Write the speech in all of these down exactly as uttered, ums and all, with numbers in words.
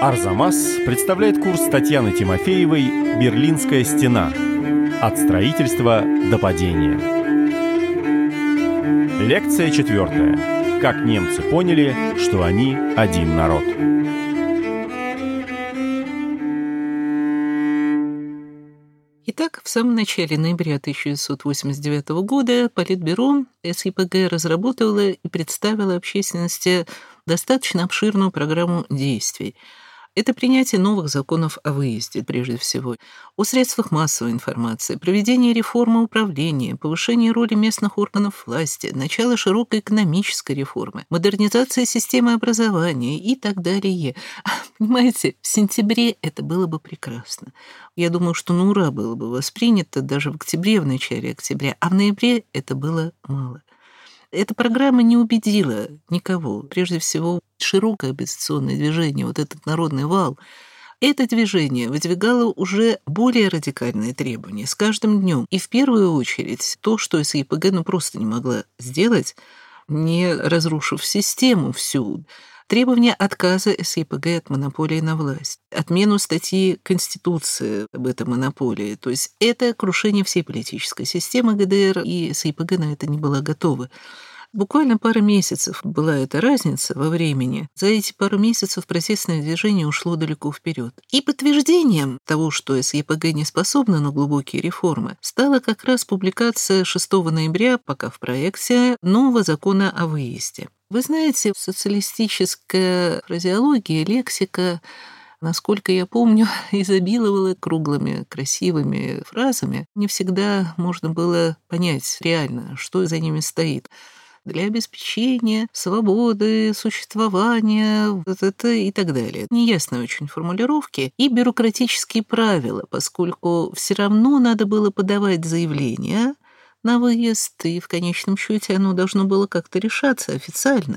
Арзамас представляет курс Татьяны Тимофеевой «Берлинская стена. От строительства до падения». Лекция четвертая. Как немцы поняли, что они один народ. Итак, в самом начале ноября тысяча девятьсот восемьдесят девятого года Политбюро эс и пэ гэ разработало и представило общественности достаточно обширную программу действий. Это принятие новых законов о выезде, прежде всего, о средствах массовой информации, проведение реформы управления, повышение роли местных органов власти, начало широкой экономической реформы, модернизация системы образования и так далее. Понимаете, в сентябре это было бы прекрасно. Я думаю, что на ура было бы воспринято даже в октябре, в начале октября, а в ноябре это было мало. Эта программа не убедила никого. Прежде всего, широкое оппозиционное движение, вот этот народный вал, это движение выдвигало уже более радикальные требования с каждым днем. И в первую очередь то, что эс и пэ гэ ну, просто не могла сделать, не разрушив систему всю. Требование отказа эс и пэ гэ от монополии на власть, отмену статьи Конституции об этой монополии. То есть это крушение всей политической системы гэ дэ эр, и эс и пэ гэ на это не была готова. Буквально пара месяцев была эта разница во времени. За эти пару месяцев протестное движение ушло далеко вперед. И подтверждением того, что эс и пэ гэ не способна на глубокие реформы, стала как раз публикация шестого ноября, пока в проекте, нового закона о выезде. Вы знаете, социалистическая фразеология, лексика, насколько я помню, изобиловала круглыми, красивыми фразами. Не всегда можно было понять реально, что за ними стоит. Для обеспечения свободы, существования вот это и так далее. Неясные очень формулировки и бюрократические правила, поскольку все равно надо было подавать заявление на выезд, и в конечном счете оно должно было как-то решаться официально.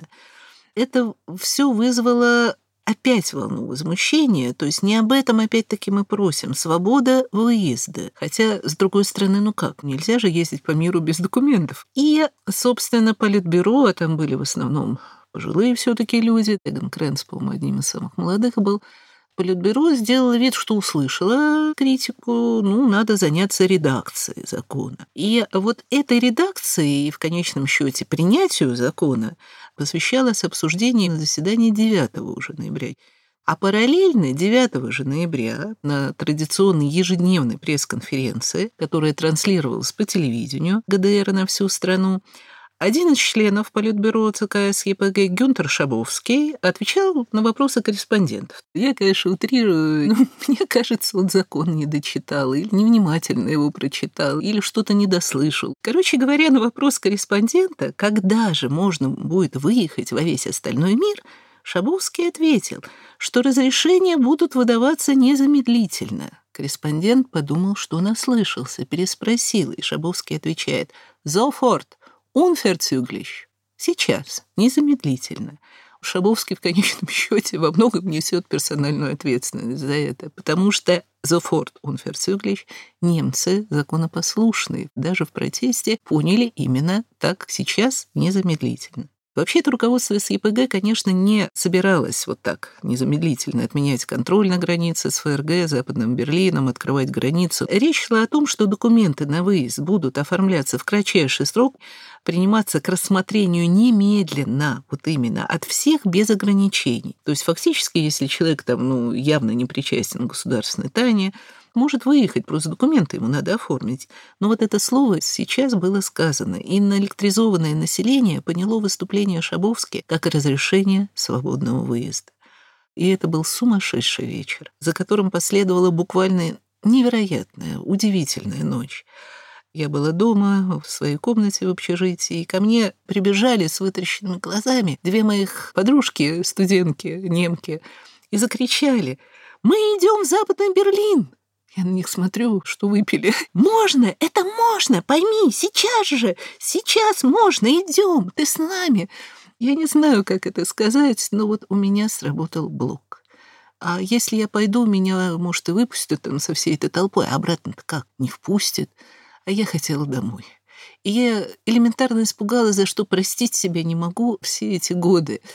Это все вызвало опять волну возмущения, то есть не об этом опять-таки мы просим. Свобода выезда. Хотя, с другой стороны, ну как, нельзя же ездить по миру без документов. И, собственно, Политбюро, а там были в основном пожилые все-таки люди, Эгон Кренц, по-моему, одним из самых молодых был, Политбюро сделало вид, что услышала критику, ну, надо заняться редакцией закона. И вот этой редакции и в конечном счете принятию закона посвящалось обсуждение на заседании девятого уже ноября. А параллельно девятого же ноября на традиционной ежедневной пресс-конференции, которая транслировалась по телевидению гэ дэ эр на всю страну, один из членов Политбюро ЦК эс и пэ гэ Гюнтер Шабовский отвечал на вопросы корреспондентов. Я, конечно, утрирую, но мне кажется, он закон не дочитал, или невнимательно его прочитал, или что-то недослышал. Короче говоря, на вопрос корреспондента, когда же можно будет выехать во весь остальной мир, Шабовский ответил, что разрешения будут выдаваться незамедлительно. Корреспондент подумал, что он ослышался, переспросил, и Шабовский отвечает «Sofort». Unverzüglich. Сейчас, незамедлительно. Шабовский в конечном счете во многом несет персональную ответственность за это, потому что sofort unverzüglich немцы законопослушные, даже в протесте поняли именно так сейчас, незамедлительно. Вообще-то руководство эс и пэ гэ, конечно, не собиралось вот так незамедлительно отменять контроль на границе с эф эр гэ, Западным Берлином, открывать границу. Речь шла о том, что документы на выезд будут оформляться в кратчайший срок, приниматься к рассмотрению немедленно, вот именно, от всех без ограничений. То есть фактически, если человек там, ну, явно не причастен к государственной тайне, может выехать, просто документы ему надо оформить. Но вот это слово сейчас было сказано, и наэлектризованное население поняло выступление Шабовски как разрешение свободного выезда. И это был сумасшедший вечер, за которым последовала буквально невероятная, удивительная ночь. Я была дома, в своей комнате в общежитии, и ко мне прибежали с вытаращенными глазами две моих подружки, студентки, немки, и закричали: «Мы идем в Западный Берлин!» Я на них смотрю, что выпили. «Можно! Это можно! Пойми! Сейчас же! Сейчас можно! Идем! Ты с нами!» Я не знаю, как это сказать, но вот у меня сработал блок. А если я пойду, меня, может, и выпустят там со всей этой толпой, а обратно-то как? Не впустят. А я хотела домой. И я элементарно испугалась, за что простить себя не могу все эти годы.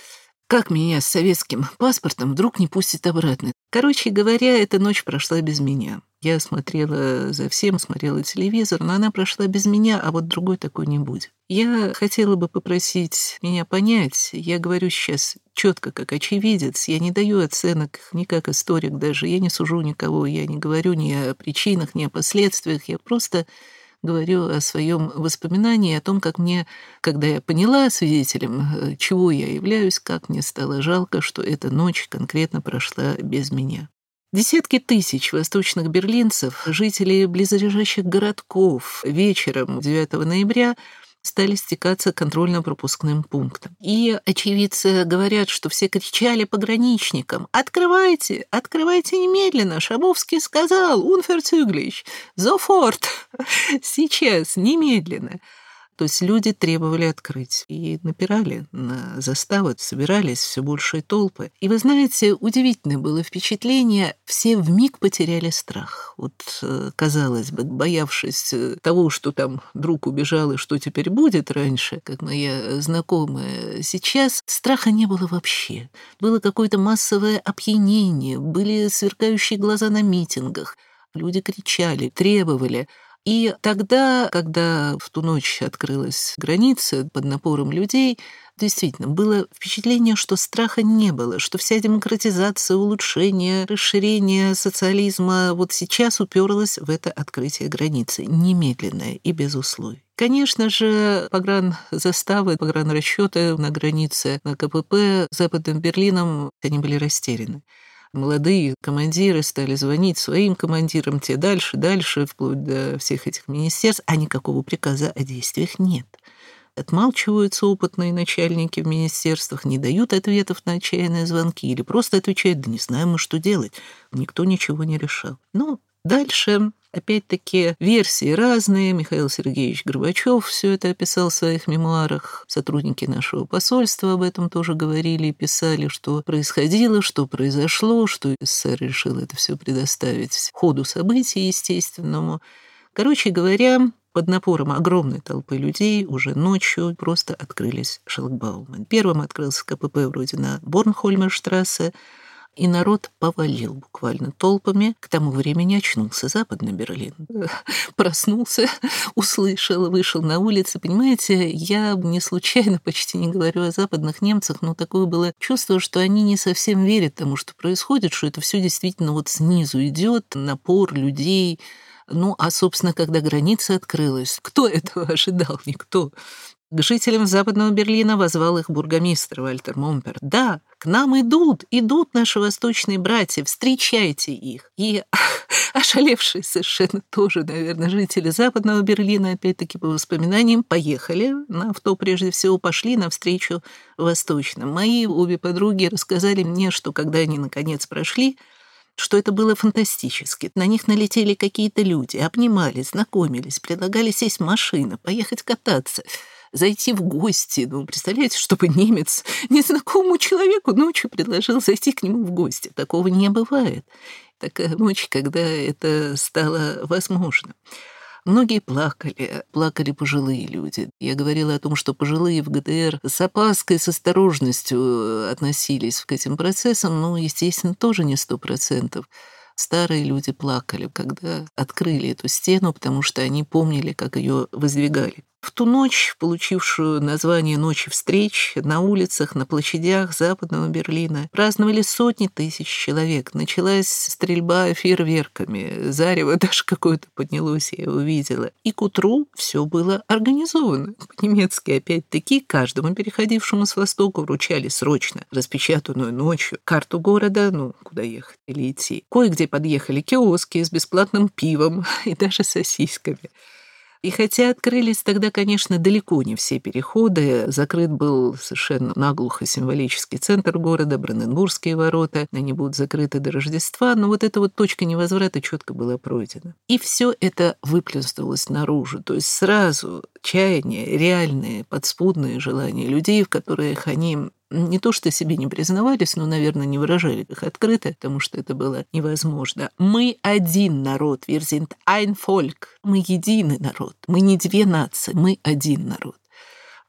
Как меня с советским паспортом вдруг не пустят обратно? Короче говоря, эта ночь прошла без меня. Я смотрела за всем, смотрела телевизор, но она прошла без меня, а вот другой такой не будет. Я хотела бы попросить меня понять. Я говорю сейчас четко, как очевидец. Я не даю оценок ни как историк даже. Я не сужу никого, я не говорю ни о причинах, ни о последствиях. Я просто говорю о своем воспоминании, о том, как мне, когда я поняла свидетелем, чего я являюсь, как мне стало жалко, что эта ночь конкретно прошла без меня. Десятки тысяч восточных берлинцев, жителей близлежащих городков, вечером девятого ноября стали стекаться к контрольно-пропускным пунктам. И очевидцы говорят, что все кричали пограничникам: «Открывайте! Открывайте немедленно! Шабовский сказал! Unverzüglich! Sofort! Сейчас! Немедленно!» То есть люди требовали открыть и напирали на заставы, собирались все большие толпы. И вы знаете, удивительное было впечатление, все вмиг потеряли страх. Вот, казалось бы, боявшись того, что там друг убежал и что теперь будет раньше, как моя знакомая, сейчас страха не было вообще. Было какое-то массовое опьянение, были сверкающие глаза на митингах, люди кричали, требовали. И тогда, когда в ту ночь открылась граница под напором людей, действительно, было впечатление, что страха не было, что вся демократизация, улучшение, расширение социализма вот сейчас уперлась в это открытие границы, немедленное и без условий. Конечно же, погранзаставы, погранрасчеты на границе на КПП с Западным Берлином, они были растеряны. Молодые командиры стали звонить своим командирам, те дальше, дальше, вплоть до всех этих министерств, а никакого приказа о действиях нет. Отмалчиваются опытные начальники в министерствах, не дают ответов на отчаянные звонки или просто отвечают: «Да не знаем мы, что делать». Никто ничего не решал. Но дальше, опять-таки, версии разные. Михаил Сергеевич Горбачев все это описал в своих мемуарах. Сотрудники нашего посольства об этом тоже говорили и писали, что происходило, что произошло, что СССР решил это все предоставить ходу событий естественному. Короче говоря, под напором огромной толпы людей уже ночью просто открылись шлагбаумы. Первым открылся КПП вроде на Борнхольмерштрассе, и народ повалил буквально толпами. К тому времени очнулся Западный Берлин. Проснулся, услышал, вышел на улицы. Понимаете, я не случайно почти не говорю о западных немцах, но такое было чувство, что они не совсем верят тому, что происходит, что это все действительно вот снизу идет, напор людей. Ну, а, собственно, когда граница открылась, кто этого ожидал? Никто. К жителям Западного Берлина воззвал их бургомистр Вальтер Момпер. «Да, к нам идут, идут наши восточные братья, встречайте их». И ошалевшие совершенно тоже, наверное, жители Западного Берлина, опять-таки по воспоминаниям, поехали на авто, прежде всего пошли навстречу восточным. Мои обе подруги рассказали мне, что когда они, наконец, прошли, что это было фантастически. На них налетели какие-то люди, обнимались, знакомились, предлагали сесть в машину, поехать кататься, зайти в гости. Ну, представляете, чтобы немец незнакомому человеку ночью предложил зайти к нему в гости. Такого не бывает. Такая ночь, когда это стало возможно. Многие плакали, плакали пожилые люди. Я говорила о том, что пожилые в ГДР с опаской, с осторожностью относились к этим процессам, но, естественно, тоже не сто процентов. Старые люди плакали, когда открыли эту стену, потому что они помнили, как ее воздвигали. В ту ночь, получившую название «Ночи встреч», на улицах, на площадях Западного Берлина праздновали сотни тысяч человек. Началась стрельба фейерверками, зарево даже какое-то поднялось, я увидела. И к утру все было организовано. По-немецки, опять-таки, каждому переходившему с востока вручали срочно распечатанную ночью карту города, ну, куда ехать или идти. Кое-где подъехали киоски с бесплатным пивом и даже сосисками. И хотя открылись тогда, конечно, далеко не все переходы, закрыт был совершенно наглухо символический центр города, Бранденбургские ворота, они будут закрыты до Рождества, но вот эта вот точка невозврата четко была пройдена. И все это выплеснулось наружу, то есть сразу чаяние, реальные, подспудные желания людей, в которых они не то что себе не признавались, но, наверное, не выражали их открыто, потому что это было невозможно. Мы один народ, wir sind ein Volk. Мы единый народ, мы не две нации, мы один народ.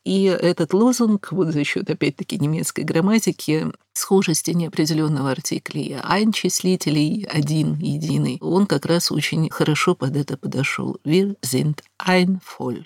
И этот лозунг, вот за счет, опять-таки, немецкой грамматики, схожести неопределенного артикля «ein» числителей, один, единый, он как раз очень хорошо под это подошел. Wir sind ein Volk.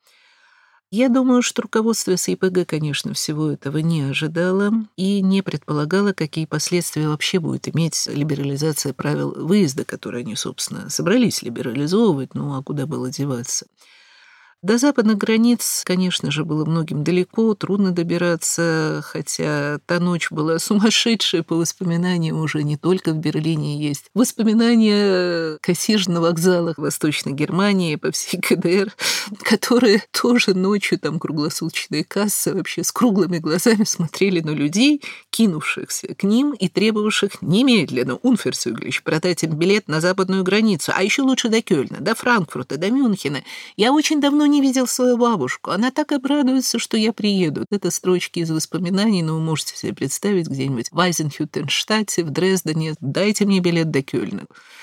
Я думаю, что руководство эс и пэ гэ, конечно, всего этого не ожидало и не предполагало, какие последствия вообще будет иметь либерализация правил выезда, которые они, собственно, собрались либерализовывать, ну а куда было деваться. До западных границ, конечно же, было многим далеко, трудно добираться, хотя та ночь была сумасшедшая, по воспоминаниям уже не только в Берлине есть. Воспоминания кассир на вокзалах Восточной Германии, по всей ка дэ эр, которые тоже ночью, там круглосуточные кассы, вообще с круглыми глазами смотрели на людей, кинувшихся к ним и требовавших немедленно, унферцюглич, продать им билет на западную границу, а еще лучше до Кёльна, до Франкфурта, до Мюнхена. Я очень давно не видел свою бабушку. Она так обрадуется, что я приеду. Это строчки из воспоминаний, но вы можете себе представить где-нибудь в Айзенхютенштадте, в Дрездене. Дайте мне билет до Кёльна.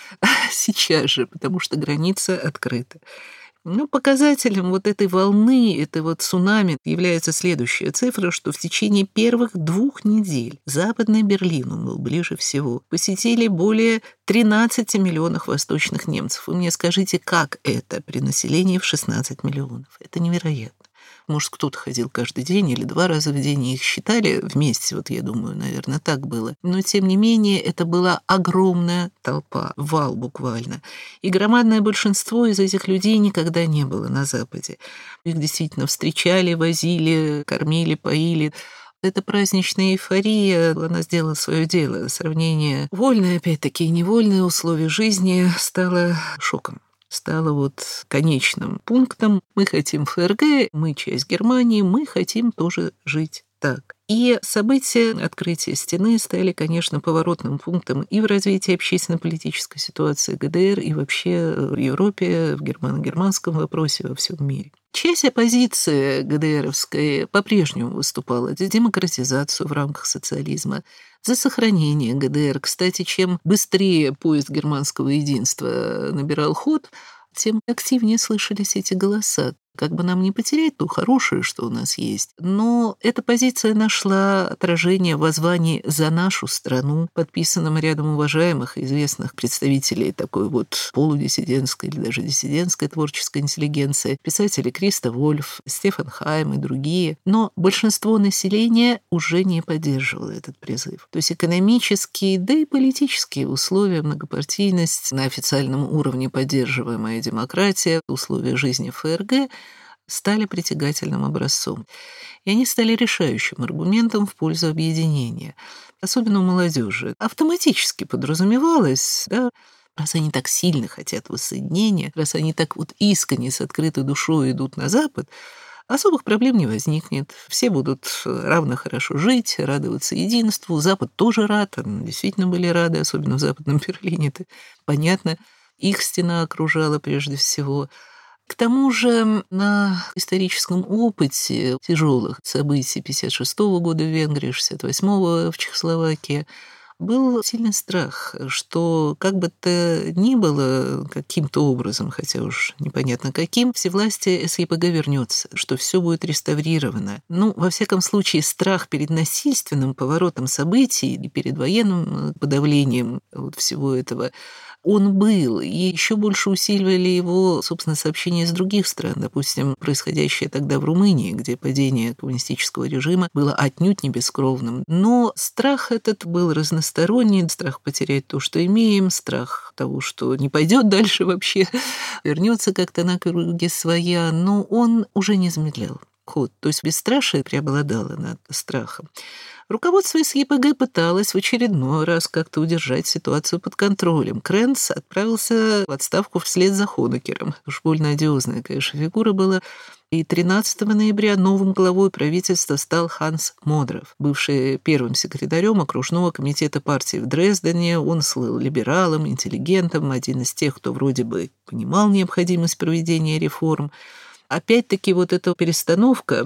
Сейчас же, потому что граница открыта. Ну, показателем вот этой волны, этой вот цунами является следующая цифра, что в течение первых двух недель Западный Берлин, он был ближе всего, посетили более тринадцати миллионов восточных немцев. Вы мне скажите, как это при населении в шестнадцать миллионов? Это невероятно. Может, кто-то ходил каждый день или два раза в день, и их считали вместе, вот я думаю, наверное, так было. Но, тем не менее, это была огромная толпа, вал буквально. И громадное большинство из этих людей никогда не было на Западе. Их действительно встречали, возили, кормили, поили. Эта праздничная эйфория, она сделала свое дело. Сравнение вольное, опять-таки, и невольное условия жизни стало шоком. Стало вот конечным пунктом. Мы хотим эф эр гэ, мы часть Германии, мы хотим тоже жить так. И события открытия стены стали, конечно, поворотным пунктом и в развитии общественно-политической ситуации гэ дэ эр, и вообще в Европе, в германо-германском вопросе, во всем мире. Часть оппозиции гэ дэ эровской по-прежнему выступала за демократизацию в рамках социализма, за сохранение гэ дэ эр. Кстати, чем быстрее поезд германского единства набирал ход, тем активнее слышались эти голоса. Как бы нам не потерять то хорошее, что у нас есть. Но эта позиция нашла отражение в воззвании «За нашу страну», подписанном рядом уважаемых и известных представителей такой вот полудиссидентской или даже диссидентской творческой интеллигенции, писатели Криста Вольф, Стефан Хайм и другие. Но большинство населения уже не поддерживало этот призыв. То есть экономические, да и политические условия, многопартийность, на официальном уровне поддерживаемая демократия, условия жизни в эф эр гэ стали притягательным образцом. И они стали решающим аргументом в пользу объединения. Особенно у молодежи. Автоматически подразумевалось, да, раз они так сильно хотят воссоединения, раз они так вот искренне с открытой душой идут на Запад, особых проблем не возникнет. Все будут равно хорошо жить, радоваться единству. Запад тоже рад, действительно были рады, особенно в Западном Берлине. Это понятно. Их стена окружала прежде всего. К тому же на историческом опыте тяжелых событий пятьдесят шестого года в Венгрии, шестьдесят восьмого в Чехословакии был сильный страх, что как бы то ни было каким-то образом, хотя уж непонятно каким, всевластие эс и пэ гэ вернется, что все будет реставрировано. Ну, во всяком случае, страх перед насильственным поворотом событий и перед военным подавлением вот всего этого он был, и еще больше усиливали его, собственно, сообщения из других стран. Допустим, происходящее тогда в Румынии, где падение коммунистического режима было отнюдь не бескровным. Но страх этот был разносторонний, страх потерять то, что имеем, страх того, что не пойдет дальше вообще, вернется как-то на круги своя, но он уже не замедлял ход. То есть бесстрашие преобладало над страхом. Руководство эс и пэ гэ пыталось в очередной раз как-то удержать ситуацию под контролем. Кренц отправился в отставку вслед за Хонекером. Уж больно одиозная, конечно, фигура была. И тринадцатого ноября новым главой правительства стал Ханс Модров, бывший первым секретарем окружного комитета партии в Дрездене. Он слыл либералом, интеллигентом, один из тех, кто вроде бы понимал необходимость проведения реформ. Опять-таки вот эта перестановка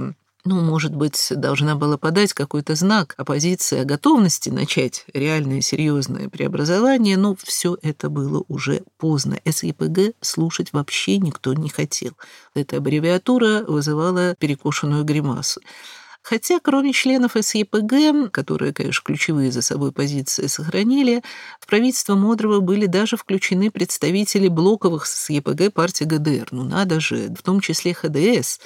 ну, может быть, должна была подать какой-то знак оппозиции о готовности начать реальное серьезное преобразование, но все это было уже поздно. СЕПГ слушать вообще никто не хотел. Эта аббревиатура вызывала перекошенную гримасу. Хотя, кроме членов СЕПГ, которые, конечно, ключевые за собой позиции сохранили, в правительство Модрова были даже включены представители блоковых СЕПГ партии ГДР. Ну надо же, в том числе ХДС.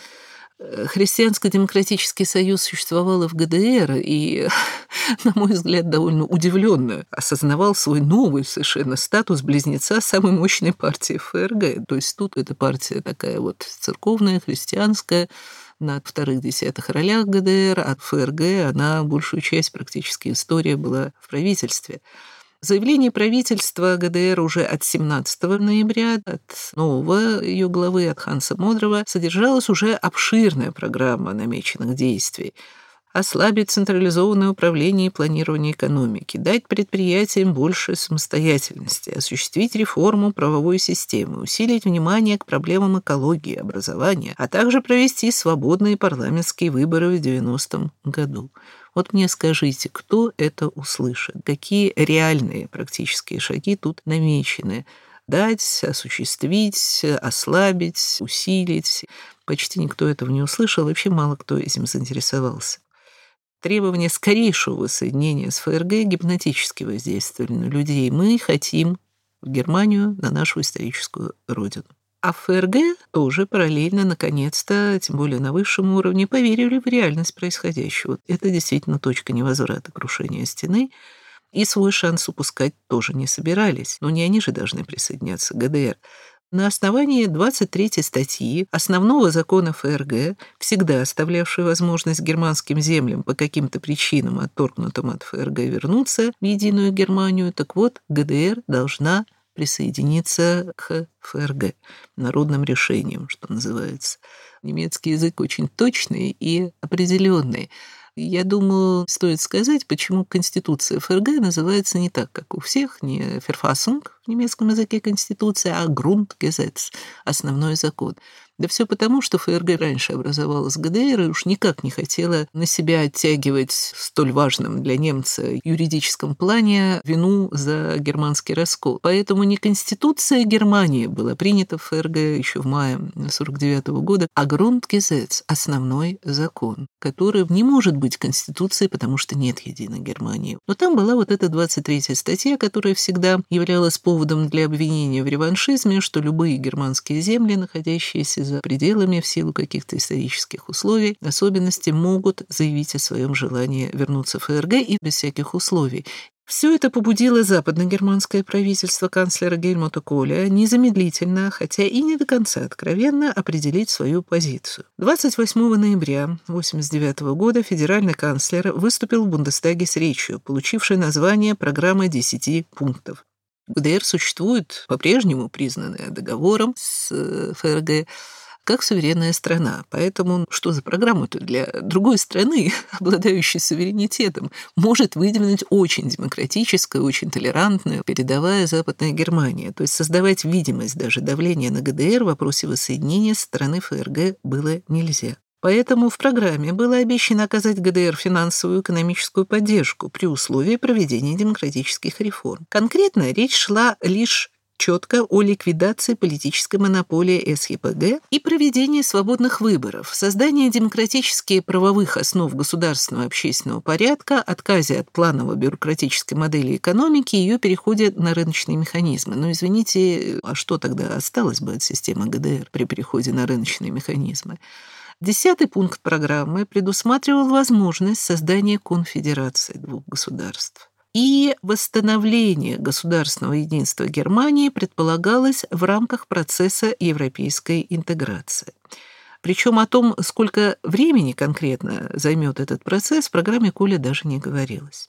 Христианско-демократический союз существовал и в ГДР, и, на мой взгляд, довольно удивленно осознавал свой новый совершенно статус близнеца самой мощной партии ФРГ. То есть тут эта партия такая вот церковная, христианская, на вторых десятых ролях ГДР, а ФРГ, она большую часть практически истории была в правительстве. Заявление правительства ГДР уже от семнадцатого ноября, от нового ее главы, от Ханса Модрова, содержалась уже обширная программа намеченных действий. Ослабить централизованное управление и планирование экономики, дать предприятиям больше самостоятельности, осуществить реформу правовой системы, усилить внимание к проблемам экологии, образования, а также провести свободные парламентские выборы в девяностом году. Вот мне скажите, кто это услышит? Какие реальные практические шаги тут намечены? Дать, осуществить, ослабить, усилить. Почти никто этого не услышал, вообще мало кто этим заинтересовался. Требования скорейшего воссоединения с ФРГ гипнотически воздействовали на людей. Мы хотим в Германию, на нашу историческую родину. А в ФРГ тоже параллельно, наконец-то, тем более на высшем уровне, поверили в реальность происходящего. Это действительно точка невозврата, крушения стены. И свой шанс упускать тоже не собирались. Но не они же должны присоединяться к ГДР. На основании двадцать третьей статьи основного закона ФРГ, всегда оставлявшей возможность германским землям по каким-то причинам, отторгнутым от ФРГ, вернуться в единую Германию, так вот, ГДР должна присоединиться к ФРГ народным решением, что называется. Немецкий язык очень точный и определенный. Я думаю, стоит сказать, почему Конституция ФРГ называется не так, как у всех, не Verfassung в немецком языке Конституция, а Grundgesetz, основной закон. Да все потому, что ФРГ раньше образовалась ГДР и уж никак не хотела на себя оттягивать в столь важном для немца юридическом плане вину за германский раскол. Поэтому не Конституция Германии была принята в ФРГ еще в мае сорок девятого года, а Grundgesetz, основной закон, который не может быть Конституцией, потому что нет единой Германии. Но там была вот эта двадцать третья статья, которая всегда являлась поводом для обвинения в реваншизме, что любые германские земли, находящиеся за пределами в силу каких-то исторических условий, особенностей, могут заявить о своем желании вернуться в ФРГ и без всяких условий. Все это побудило западногерманское правительство канцлера Гельмута Коля незамедлительно, хотя и не до конца откровенно, определить свою позицию. двадцать восьмого ноября тысяча девятьсот восемьдесят девятого года федеральный канцлер выступил в Бундестаге с речью, получившей название «Программа десяти пунктов». В ГДР существует по-прежнему признанная договором с ФРГ как суверенная страна. Поэтому что за программу-то для другой страны, обладающей суверенитетом, может выдвинуть очень демократическая, очень толерантная передовая Западная Германия? То есть создавать видимость даже давления на ГДР в вопросе воссоединения со стороны ФРГ было нельзя. Поэтому в программе было обещано оказать ГДР финансовую и экономическую поддержку при условии проведения демократических реформ. Конкретно речь шла лишь четко о ликвидации политической монополии СЕПГ и проведении свободных выборов, создании демократически правовых основ государственного общественного порядка, отказе от планово-бюрократической модели экономики и ее переходе на рыночные механизмы. Но, извините, а что тогда осталось бы от системы ГДР при переходе на рыночные механизмы? Десятый пункт программы предусматривал возможность создания конфедерации двух государств. И восстановление государственного единства Германии предполагалось в рамках процесса европейской интеграции. Причем о том, сколько времени конкретно займет этот процесс, в программе Коля даже не говорилось.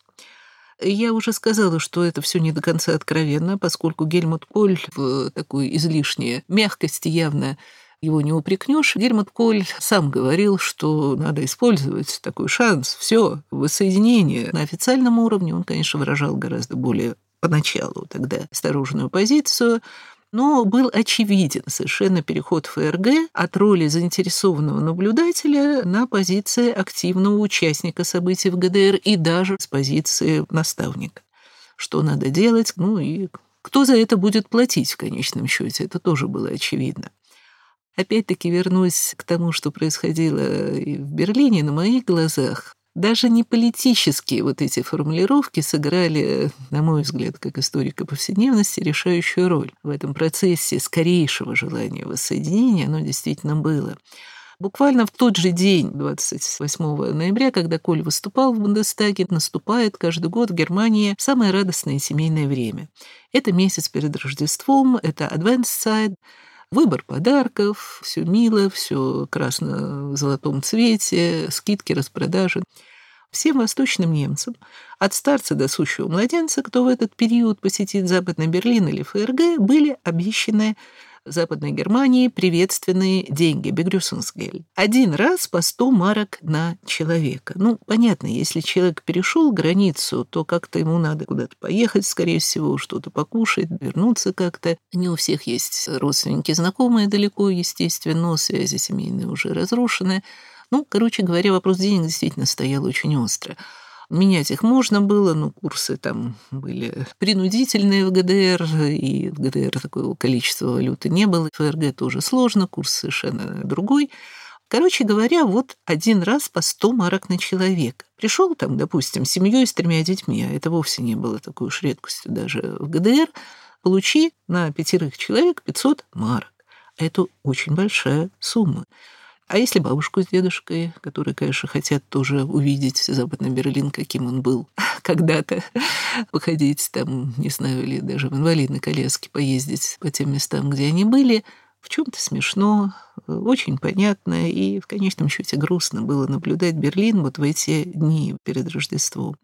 Я уже сказала, что это все не до конца откровенно, поскольку Гельмут Коль в такой излишней мягкости явно его не упрекнешь. Гельмут Коль сам говорил, что надо использовать такой шанс. Все, воссоединение. На официальном уровне он, конечно, выражал гораздо более поначалу тогда осторожную позицию. Но был очевиден совершенно переход ФРГ от роли заинтересованного наблюдателя на позиции активного участника событий в ГДР и даже с позиции наставника. Что надо делать, ну и кто за это будет платить в конечном счете, это тоже было очевидно. Опять-таки вернусь к тому, что происходило и в Берлине на моих глазах. Даже не политические вот эти формулировки сыграли, на мой взгляд, как историка повседневности, решающую роль. В этом процессе скорейшего желания воссоединения оно действительно было. Буквально в тот же день, двадцать восьмого ноября, когда Коль выступал в Бундестаге, наступает каждый год в Германии самое радостное семейное время. Это месяц перед Рождеством, это Адвентszeit, выбор подарков, все мило, все красно в золотом цвете, скидки, распродажи. Всем восточным немцам, от старца до сущего младенца, кто в этот период посетит Западный Берлин или ФРГ, были обещаны Западной Германии приветственные деньги, Begrüßungsgeld. Один раз по сто марок на человека. Ну, понятно, если человек перешел границу, то как-то ему надо куда-то поехать, скорее всего, что-то покушать, вернуться как-то. Не у всех есть родственники, знакомые далеко, естественно, связи семейные уже разрушены. Ну, короче говоря, вопрос денег действительно стоял очень остро. Менять их можно было, но курсы там были принудительные в ГДР, и в ГДР такого количества валюты не было. В ФРГ тоже сложно, курс совершенно другой. Короче говоря, вот один раз по сто марок на человека. Пришел там, допустим, с семьей с тремя детьми, а это вовсе не было такой уж редкостью даже в ГДР, получи на пятерых человек пятьсот марок. Это очень большая сумма. А если бабушку с дедушкой, которые, конечно, хотят тоже увидеть Западный Берлин, каким он был когда-то, походить там, не знаю, или даже в инвалидной коляске поездить по тем местам, где они были, в чем-то смешно, очень понятно, и в конечном счете грустно было наблюдать Берлин вот в эти дни перед Рождеством.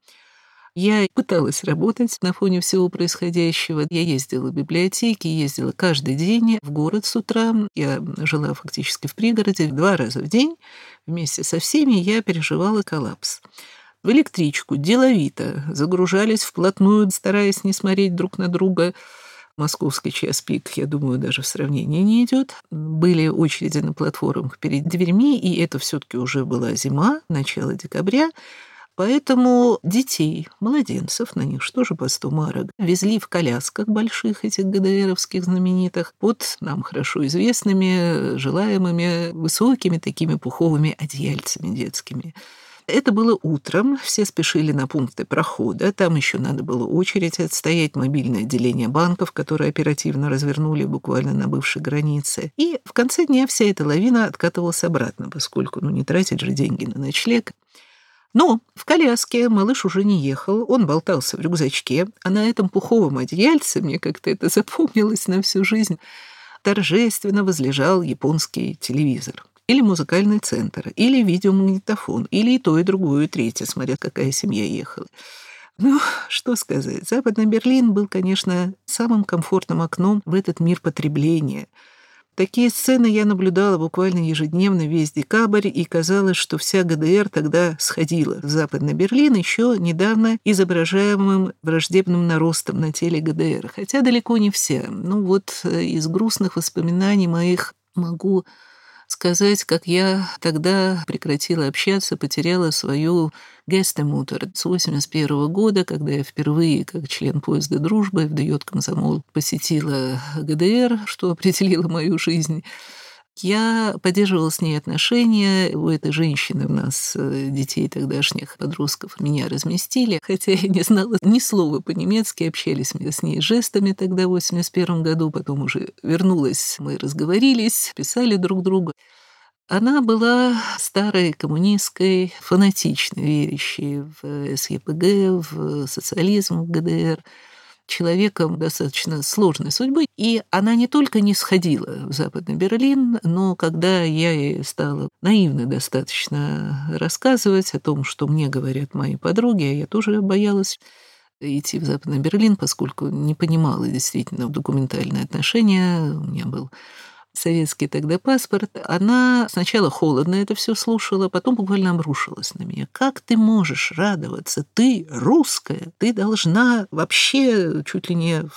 Я пыталась работать на фоне всего происходящего. Я ездила в библиотеки, ездила каждый день в город с утра. Я жила фактически в пригороде два раза в день. Вместе со всеми я переживала коллапс. В электричку деловито загружались вплотную, стараясь не смотреть друг на друга. Московский час пик, я думаю, даже в сравнении не идет. Были очереди на платформах перед дверьми, и это все-таки уже была зима, начало декабря. Поэтому детей, младенцев, на них что же по сто марок, везли в колясках больших, этих ГДРовских знаменитых, под нам хорошо известными, желаемыми, высокими такими пуховыми одеяльцами детскими. Это было утром, все спешили на пункты прохода, там еще надо было очередь отстоять, мобильное отделение банков, которые оперативно развернули буквально на бывшей границе. И в конце дня вся эта лавина откатывалась обратно, поскольку ну, не тратить же деньги на ночлег. Но в коляске малыш уже не ехал, он болтался в рюкзачке, а на этом пуховом одеяльце, мне как-то это запомнилось на всю жизнь, торжественно возлежал японский телевизор. Или музыкальный центр, или видеомагнитофон, или и то, и другое, и третье, смотря какая семья ехала. Ну, что сказать, Западный Берлин был, конечно, самым комфортным окном в этот мир потребления. Такие сцены я наблюдала буквально ежедневно весь декабрь, и казалось, что вся ГДР тогда сходила в Западный Берлин, еще недавно изображаемым враждебным наростом на теле ГДР. Хотя далеко не вся. Ну вот из грустных воспоминаний моих могу сказать, как я тогда прекратила общаться, потеряла свою Гестемутер с восемьдесят первого года, когда я впервые, как член поезда дружбы, в Дьот-Комсомол посетила ГДР, что определило мою жизнь. Я поддерживала с ней отношения. У этой женщины у нас детей тогдашних, подростков, меня разместили. Хотя я не знала ни слова по-немецки, общались мы с ней жестами тогда, в восемьдесят первом году. Потом уже вернулась, мы разговорились, писали друг другу. Она была старой коммунисткой, фанатично верящей в СЕПГ, в социализм в ГДР, человеком достаточно сложной судьбы. И она не только не сходила в Западный Берлин, но когда я ей стала наивно достаточно рассказывать о том, что мне говорят мои подруги, а я тоже боялась идти в Западный Берлин, поскольку не понимала действительно документальные отношения, у меня был советский тогда паспорт, она сначала холодно это все слушала, потом буквально обрушилась на меня. Как ты можешь радоваться? Ты русская, ты должна вообще чуть ли не в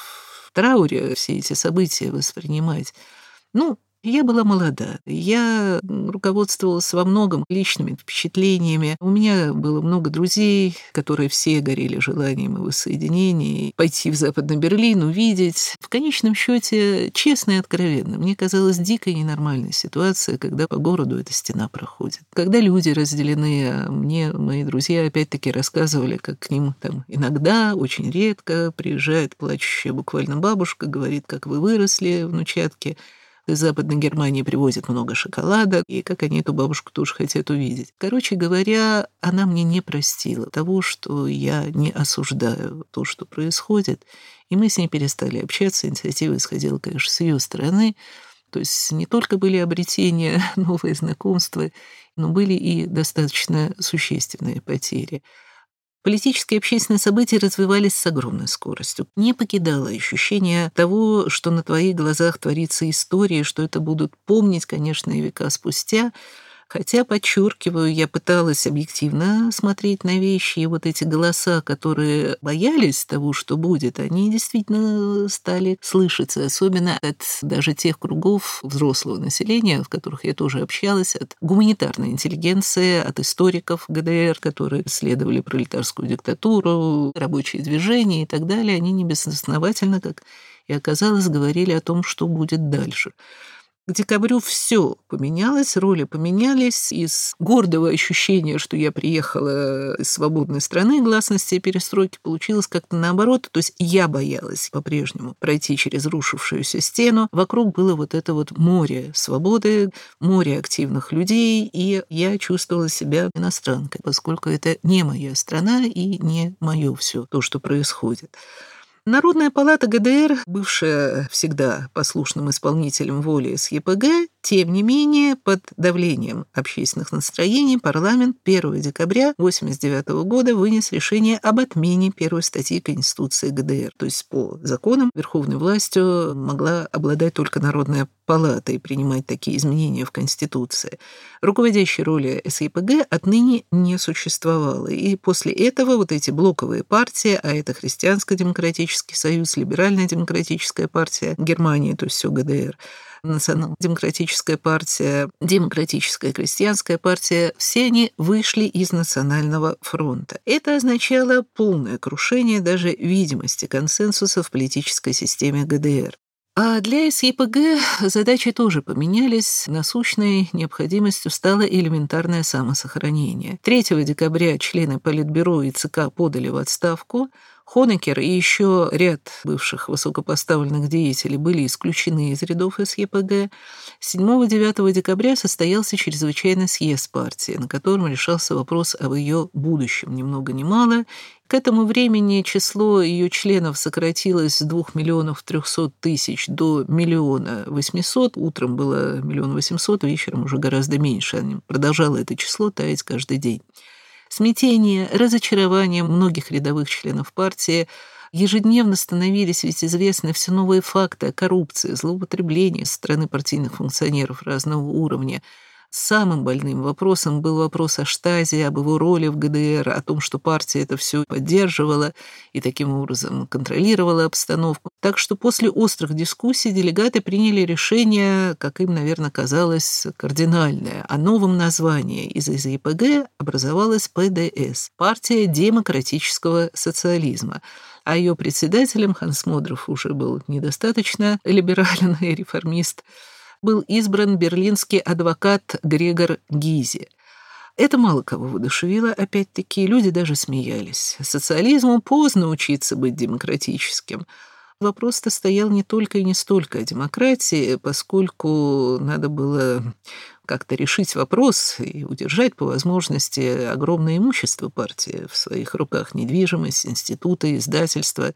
в трауре все эти события воспринимать. Ну, я была молода, я руководствовалась во многом личными впечатлениями. У меня было много друзей, которые все горели желанием и воссоединения, пойти в Западный Берлин, увидеть. В конечном счете, честно и откровенно, мне казалась дикой ненормальной ситуация, когда по городу эта стена проходит. Когда люди разделены, а мне мои друзья опять-таки рассказывали, как к ним там иногда, очень редко приезжает плачущая буквально бабушка, говорит, как вы выросли, внучатки. Из Западной Германии привозят много шоколада, и как они эту бабушку тоже хотят увидеть. Короче говоря, она мне не простила того, что я не осуждаю то, что происходит, и мы с ней перестали общаться. Инициатива исходила, конечно, с ее стороны. То есть не только были обретения, новые знакомства, но были и достаточно существенные потери. Политические и общественные события развивались с огромной скоростью. Не покидало ощущение того, что на твоих глазах творится история, что это будут помнить, конечно, и века спустя. Хотя, подчеркиваю, я пыталась объективно смотреть на вещи, и вот эти голоса, которые боялись того, что будет, они действительно стали слышаться, особенно от даже тех кругов взрослого населения, в которых я тоже общалась, от гуманитарной интеллигенции, от историков ГДР, которые исследовали пролетарскую диктатуру, рабочие движения и так далее. Они не безосновательно, как и оказалось, говорили о том, что будет дальше. К декабрю все поменялось, роли поменялись. Из гордого ощущения, что я приехала из свободной страны, гласности и перестройки, получилось как-то наоборот. То есть я боялась по-прежнему пройти через рушившуюся стену. Вокруг было вот это вот море свободы, море активных людей, и я чувствовала себя иностранкой, поскольку это не моя страна и не мое все то, что происходит. Народная палата ГДР, бывшая всегда послушным исполнителем воли СЕПГ, тем не менее, под давлением общественных настроений парламент первого декабря тысяча девятьсот восемьдесят девятого года вынес решение об отмене первой статьи Конституции ГДР. То есть по законам верховной властью могла обладать только Народная палата и принимать такие изменения в Конституции. Руководящей роли СЕПГ отныне не существовало. И после этого вот эти блоковые партии, а это Христианско-демократический союз, Либерально-демократическая партия Германии, то есть все ГДР, Национал-демократическая партия, Демократическая крестьянская партия, все они вышли из Национального фронта. Это означало полное крушение даже видимости консенсуса в политической системе ГДР. А для СЕПГ задачи тоже поменялись. Насущной необходимостью стало элементарное самосохранение. третьего декабря члены Политбюро и ЦК подали в отставку. Хонекер и еще ряд бывших высокопоставленных деятелей были исключены из рядов СЕПГ. седьмого-девятого декабря состоялся чрезвычайный съезд партии, на котором решался вопрос об ее будущем, ни много ни мало. К этому времени число ее членов сократилось с двух миллионов трехсот тысяч до миллиона восьмисот. Утром было миллион восемьсот, вечером уже гораздо меньше. Продолжало это число таять каждый день. Смятение, разочарование многих рядовых членов партии ежедневно становились ведь известны все новые факты о коррупции, злоупотреблении со стороны партийных функционеров разного уровня. Самым больным вопросом был вопрос о Штази, об его роли в ГДР, о том, что партия это все поддерживала и таким образом контролировала обстановку. Так что после острых дискуссий делегаты приняли решение, как им, наверное, казалось, кардинальное. О новом названии. Из СЕПГ образовалась ПДС – партия демократического социализма. А ее председателем, Ханс Модров уже был недостаточно либерален и реформист, был избран берлинский адвокат Грегор Гизе. Это мало кого воодушевило, опять-таки, люди даже смеялись. Социализму поздно учиться быть демократическим. Вопрос-то стоял не только и не столько о демократии, поскольку надо было как-то решить вопрос и удержать по возможности огромное имущество партии в своих руках, недвижимость, институты, издательства.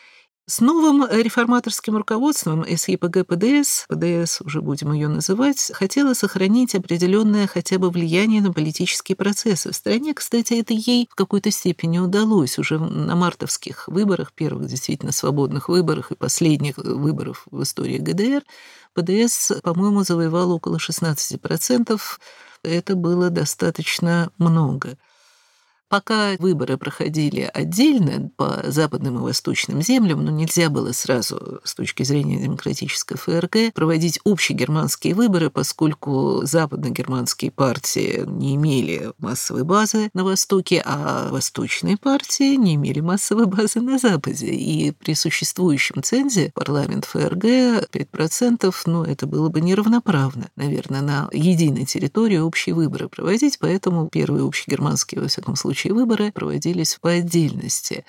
С новым реформаторским руководством СЕПГ-ПДС, ПДС уже будем ее называть, хотела сохранить определенное хотя бы влияние на политические процессы. В стране, кстати, это ей в какой-то степени удалось. Уже на мартовских выборах, первых действительно свободных выборах и последних выборах в истории ГДР, ПДС, по-моему, завоевала около шестнадцать процентов. Это было достаточно много. Пока выборы проходили отдельно по западным и восточным землям, но нельзя было сразу, с точки зрения демократической ФРГ, проводить общегерманские выборы, поскольку западногерманские партии не имели массовой базы на Востоке, а восточные партии не имели массовой базы на Западе. И при существующем цензе парламент ФРГ пять процентов, ну, это было бы неравноправно, наверное, на единой территории общие выборы проводить, поэтому первые общегерманские, во всяком случае, выборы проводились по отдельности.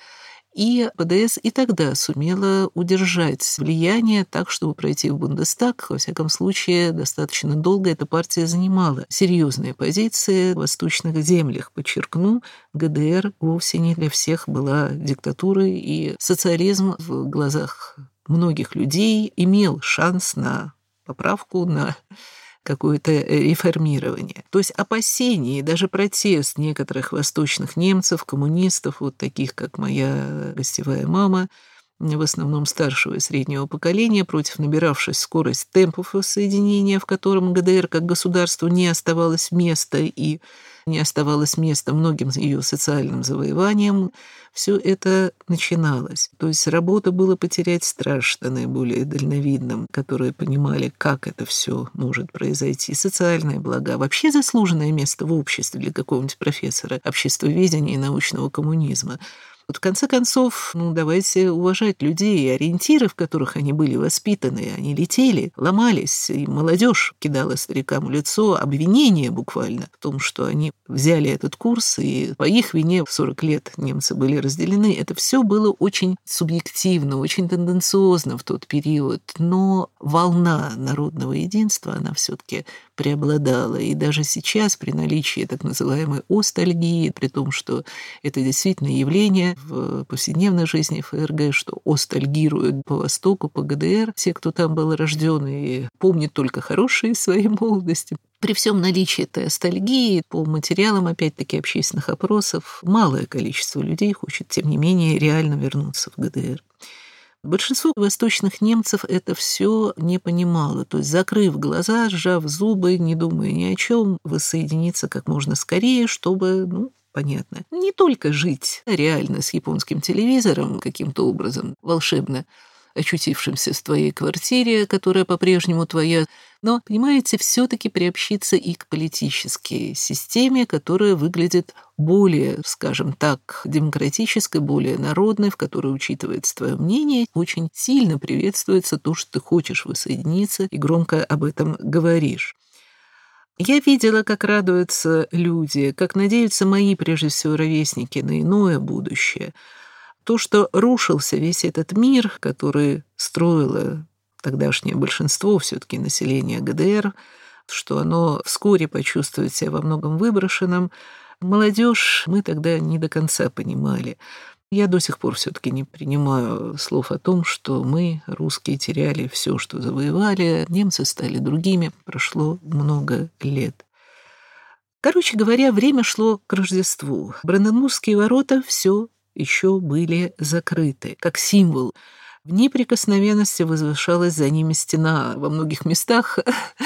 И ПДС и тогда сумела удержать влияние так, чтобы пройти в Бундестаг. Во всяком случае, достаточно долго эта партия занимала серьезные позиции в восточных землях. Подчеркну, ГДР вовсе не для всех была диктатурой, и социализм в глазах многих людей имел шанс на поправку, на какое-то реформирование. То есть опасения и даже протест некоторых восточных немцев, коммунистов, вот таких, как моя гостевая мама, в основном старшего и среднего поколения, против набиравшей скорость темпов воссоединения, в котором ГДР как государству не оставалось места и не оставалось места многим ее социальным завоеваниям, все это начиналось. То есть работа было потерять страшно наиболее дальновидным, которые понимали, как это все может произойти. Социальные блага, вообще заслуженное место в обществе для какого-нибудь профессора обществоведения и научного коммунизма. Вот в конце концов, ну, давайте уважать людей, ориентиры, в которых они были воспитаны. Они летели, ломались, и молодежь кидала старикам в лицо обвинения буквально в том, что они взяли этот курс, и по их вине в сорок лет немцы были разделены. Это все было очень субъективно, очень тенденциозно в тот период, но волна народного единства, она все-таки преобладала. И даже сейчас, при наличии так называемой остальгии, при том, что это действительно явление в повседневной жизни ФРГ, что остальгируют по Востоку, по ГДР, все, кто там был рожден и помнит только хорошие из своей молодости. При всем наличии этой ностальгии, по материалам, опять-таки, общественных опросов, малое количество людей хочет, тем не менее, реально вернуться в ГДР. Большинство восточных немцев это все не понимало, то есть, закрыв глаза, сжав зубы, не думая ни о чем, воссоединиться как можно скорее, чтобы, ну, понятно, не только жить реально с японским телевизором каким-то образом волшебно очутившимся в твоей квартире, которая по-прежнему твоя, но, понимаете, все-таки приобщиться и к политической системе, которая выглядит более, скажем так, демократической, более народной, в которой учитывается твое мнение, очень сильно приветствуется то, что ты хочешь воссоединиться и громко об этом говоришь. Я видела, как радуются люди, как надеются мои, прежде всего, ровесники на иное будущее. То, что рушился весь этот мир, который строило тогдашнее большинство все-таки населения ГДР, что оно вскоре почувствует себя во многом выброшенным, молодежь мы тогда не до конца понимали. Я до сих пор все-таки не принимаю слов о том, что мы, русские, теряли все, что завоевали, немцы стали другими, прошло много лет. Короче говоря, время шло к Рождеству. Бранденбургские ворота все еще были закрыты, как символ. В неприкосновенности возвышалась за ними стена. Во многих местах,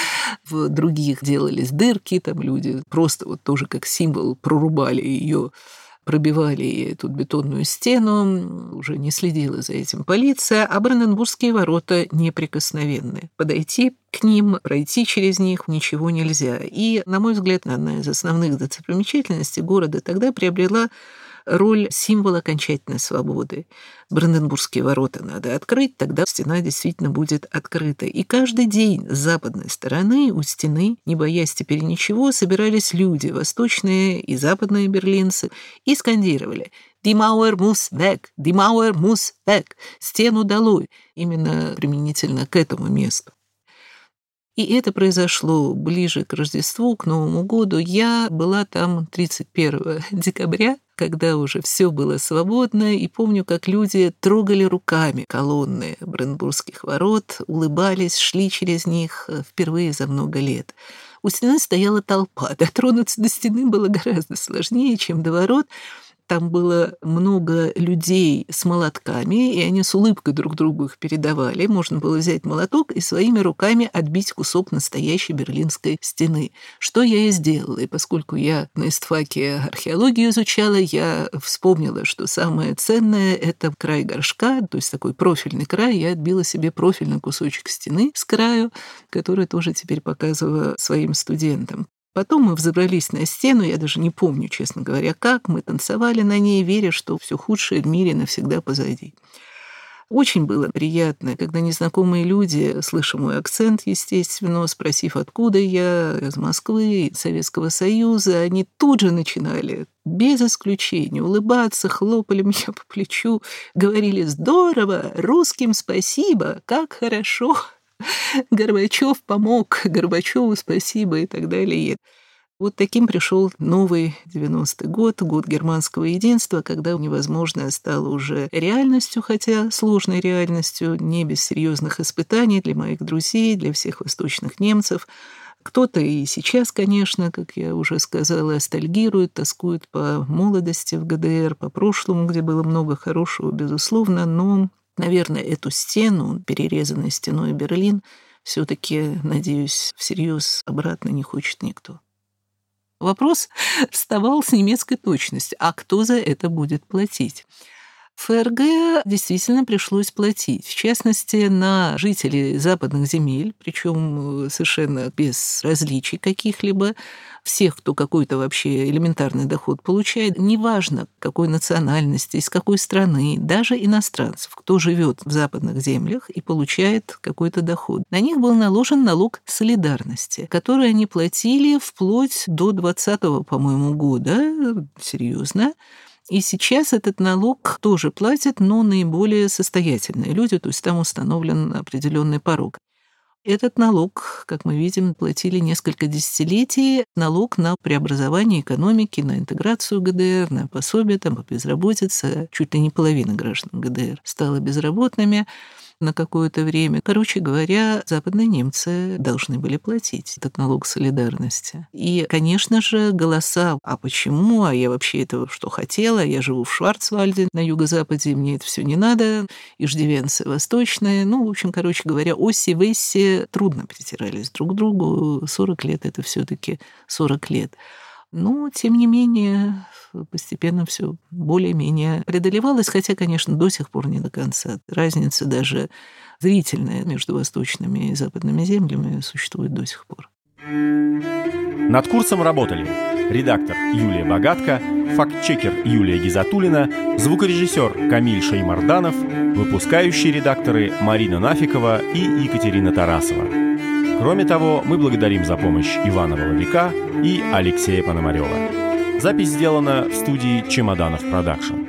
в других делались дырки, там люди просто вот тоже как символ прорубали ее, пробивали эту бетонную стену, уже не следила за этим полиция, а Бранденбургские ворота неприкосновенны. Подойти к ним, пройти через них ничего нельзя. И, на мой взгляд, одна из основных достопримечательностей города тогда приобрела роль символа окончательной свободы. Бранденбургские ворота надо открыть, тогда стена действительно будет открыта. И каждый день с западной стороны у стены, не боясь теперь ничего, собирались люди, восточные и западные берлинцы, и скандировали «Die Mauer muss weg! Die Mauer muss weg!» «Стену долой!» Именно применительно к этому месту. И это произошло ближе к Рождеству, к Новому году. Я была там тридцать первого декабря, когда уже все было свободно, и помню, как люди трогали руками колонны Бранденбургских ворот, улыбались, шли через них впервые за много лет. У стены стояла толпа. Дотронуться до стены было гораздо сложнее, чем до ворот. Там было много людей с молотками, и они с улыбкой друг другу их передавали. Можно было взять молоток и своими руками отбить кусок настоящей Берлинской стены. Что я и сделала. И поскольку я на истфаке археологию изучала, я вспомнила, что самое ценное — это край горшка, то есть такой профильный край. Я отбила себе профильный кусочек стены с краю, который тоже теперь показываю своим студентам. Потом мы взобрались на стену, я даже не помню, честно говоря, как. Мы танцевали на ней, веря, что все худшее в мире навсегда позади. Очень было приятно, когда незнакомые люди, слыша мой акцент, естественно, спросив, откуда я, из Москвы, из Советского Союза, они тут же начинали, без исключения, улыбаться, хлопали меня по плечу, говорили «Здорово! Русским спасибо! Как хорошо!» Горбачев помог, Горбачеву спасибо и так далее. Вот таким пришел новый девяностый год, год германского единства, когда невозможное стало уже реальностью, хотя сложной реальностью, не без серьезных испытаний для моих друзей, для всех восточных немцев. Кто-то и сейчас, конечно, как я уже сказала, ностальгирует, тоскует по молодости в ГДР, по прошлому, где было много хорошего, безусловно, но... Наверное, эту стену, перерезанную стеной Берлин, все-таки, надеюсь, всерьез обратно не хочет никто. Вопрос вставал с немецкой точностью. А кто за это будет платить? ФРГ действительно пришлось платить, в частности, на жителей западных земель, причем совершенно без различий каких-либо, всех, кто какой-то вообще элементарный доход получает, неважно, какой национальности, из какой страны, даже иностранцев, кто живет в западных землях и получает какой-то доход. На них был наложен налог солидарности, который они платили вплоть до двадцатого, по-моему, года, серьезно. И сейчас этот налог тоже платят, но наиболее состоятельные люди, то есть там установлен определенный порог. Этот налог, как мы видим, платили несколько десятилетий, налог на преобразование экономики, на интеграцию ГДР, на пособие, там, по безработице. Чуть ли не половина граждан ГДР стала безработными на какое-то время. Короче говоря, западные немцы должны были платить этот налог солидарности. И, конечно же, голоса «а почему?», «а я вообще этого что хотела?», «я живу в Шварцвальде на юго-западе, мне это все не надо», иждивенцы восточные. Ну, в общем, короче говоря, оси-весси трудно притирались друг к другу. сорок лет — это все-таки сорок лет. Но, тем не менее, постепенно все более-менее преодолевалось, хотя, конечно, до сих пор не до конца. Разница даже зрительная между восточными и западными землями существует до сих пор. Над курсом работали редактор Юлия Богатко, фактчекер Юлия Гизатуллина, звукорежиссер Камиль Шаймарданов, выпускающие редакторы Марина Нафикова и Екатерина Тарасова. Кроме того, мы благодарим за помощь Ивана Воловика и Алексея Пономарева. Запись сделана в студии «Чемоданов Продакшн».